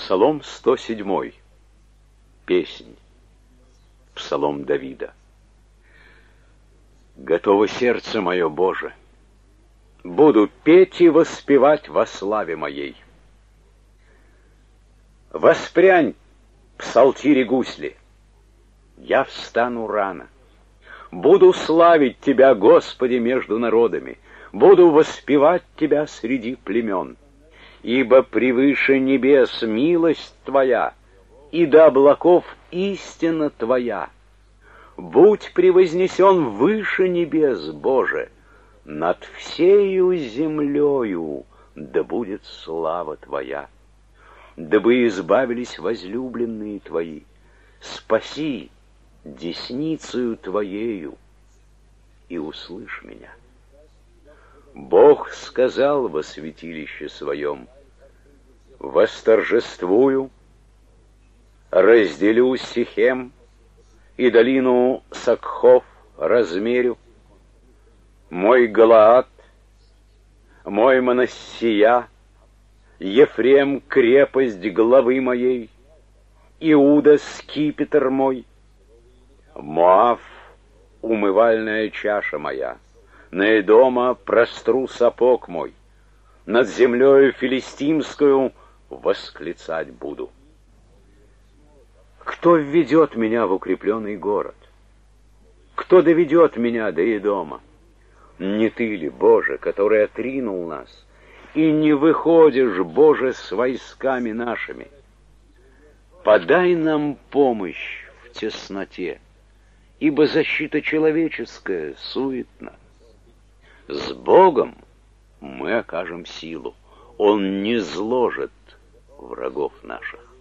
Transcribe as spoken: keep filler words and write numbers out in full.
Псалом сто седьмой. Песнь. Псалом Давида. Готово сердце мое, Боже, буду петь и воспевать во славе моей. Воспрянь, псалтири гусли, я встану рано. Буду славить Тебя, Господи, между народами, буду воспевать Тебя среди племен. Ибо превыше небес милость Твоя, и до облаков истина Твоя. Будь превознесен выше небес, Боже, над всею землею да будет слава Твоя. Дабы избавились возлюбленные Твои, спаси десницею Твоею и услышь меня. Бог сказал во святилище своем: восторжествую, разделю Сихем и долину Сакхов размерю. Мой Галаад, мой Манассия, Ефрем — крепость главы моей, Иуда — скипетр мой, Моав — умывальная чаша моя, на Эдома простру сапог мой, над землею филистимскую восклицать буду. Кто введет меня в укрепленный город? Кто доведет меня до Эдома? Не Ты ли, Боже, который отринул нас, и не выходишь, Боже, с войсками нашими? Подай нам помощь в тесноте, ибо защита человеческая суетна. С Богом мы окажем силу, Он не зложит врагов наших.